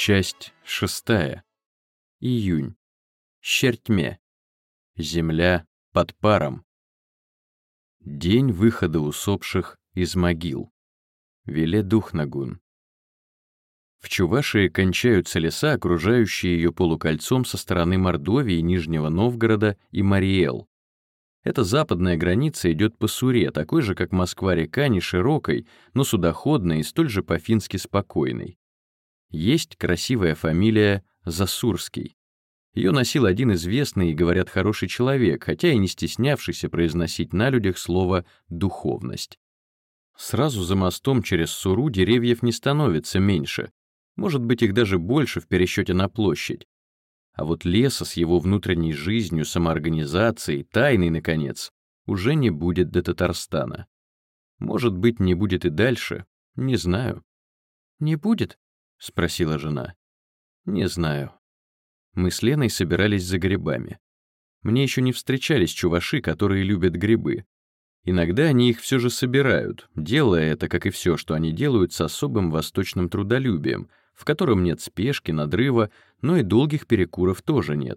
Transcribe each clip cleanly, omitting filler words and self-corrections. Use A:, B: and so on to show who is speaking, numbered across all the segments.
A: Часть 6. Июнь. Щертьме. Земля под паром. День выхода усопших из могил. Веледухнагун. В Чувашии кончаются леса, окружающие ее полукольцом со стороны Мордовии, Нижнего Новгорода и Мариэл. Эта западная граница идет по Суре, такой же, как Москва-река, не широкой, но судоходной и столь же по-фински спокойной. Есть красивая фамилия Засурский. Ее носил один известный и, говорят, хороший человек, хотя и не стеснявшийся произносить на людях слово «духовность». Сразу за мостом через Суру деревьев не становится меньше, может быть, их даже больше в пересчете на площадь. А вот леса с его внутренней жизнью, самоорганизацией, тайной, наконец, уже не будет до Татарстана. Может быть, не будет и дальше, не знаю. «Не будет?» — спросила жена. «Не знаю». Мы с Леной собирались за грибами. Мне еще не встречались чуваши, которые любят грибы. Иногда они их все же собирают, делая это, как и все, что они делают, с особым восточным трудолюбием, в котором нет спешки, надрыва, но и долгих перекуров тоже нет.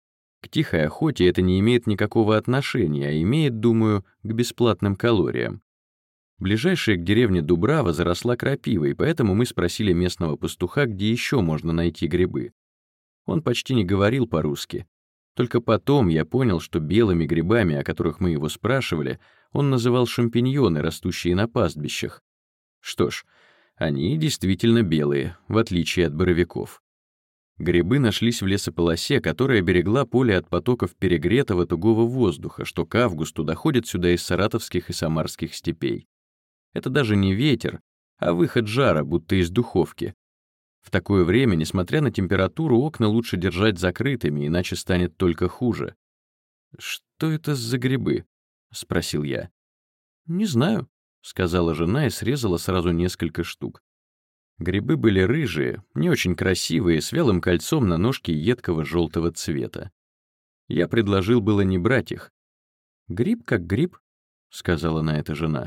A: К тихой охоте это не имеет никакого отношения, а имеет, думаю, к бесплатным калориям. Ближайшая к деревне Дубрава заросла крапивой, поэтому мы спросили местного пастуха, где еще можно найти грибы. Он почти не говорил по-русски. Только потом я понял, что белыми грибами, о которых мы его спрашивали, он называл шампиньоны, растущие на пастбищах. Что ж, они действительно белые, в отличие от боровиков. Грибы нашлись в лесополосе, которая берегла поле от потоков перегретого тугого воздуха, что к августу доходит сюда из саратовских и самарских степей. Это даже не ветер, а выход жара, будто из духовки. В такое время, несмотря на температуру, окна лучше держать закрытыми, иначе станет только хуже. «Что это за грибы?» — спросил я. «Не знаю», — сказала жена и срезала сразу несколько штук. Грибы были рыжие, не очень красивые, с вялым кольцом на ножке едкого желтого цвета. Я предложил было не брать их. «Гриб как гриб», — сказала на это жена.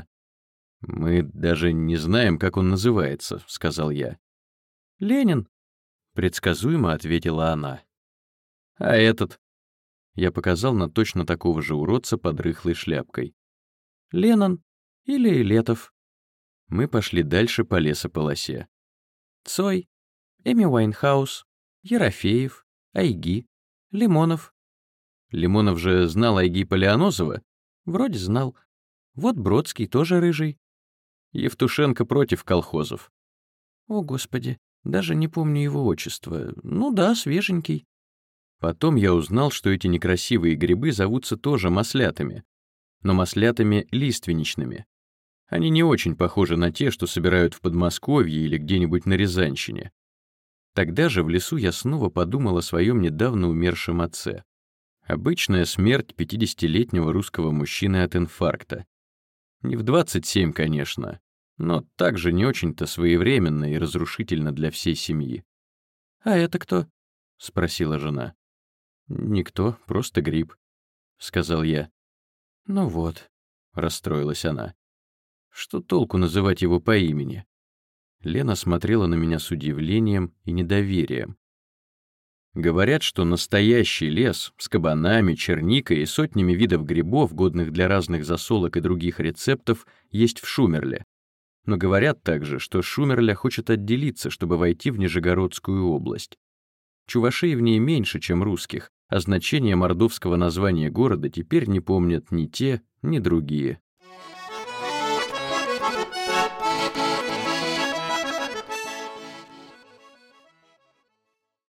A: «Мы даже не знаем, как он называется», — сказал я. «Ленин», — предсказуемо ответила она. «А этот?» Я показал на точно такого же уродца под рыхлой шляпкой. «Леннон или Летов». Мы пошли дальше по лесополосе. Цой, Эми Уайнхаус, Ерофеев, Айги, Лимонов. Лимонов же знал Айги Полианозова? Вроде знал. Вот Бродский тоже рыжий. Евтушенко против колхозов. О, Господи, даже не помню его отчество. Ну да, свеженький. Потом я узнал, что эти некрасивые грибы зовутся тоже маслятами, но маслятами лиственничными. Они не очень похожи на те, что собирают в Подмосковье или где-нибудь на Рязанщине. Тогда же в лесу я снова подумал о своем недавно умершем отце. Обычная смерть 50-летнего русского мужчины от инфаркта. Не в 27, конечно, но также не очень-то своевременно и разрушительно для всей семьи. «А это кто?» — спросила жена. «Никто, просто гриб», — сказал я. «Ну вот», — расстроилась она. «Что толку называть его по имени?» Лена смотрела на меня с удивлением и недоверием. Говорят, что настоящий лес с кабанами, черникой и сотнями видов грибов, годных для разных засолок и других рецептов, есть в Шумерле. Но говорят также, что Шумерля хочет отделиться, чтобы войти в Нижегородскую область. Чувашей в ней меньше, чем русских, а значение мордовского названия города теперь не помнят ни те, ни другие.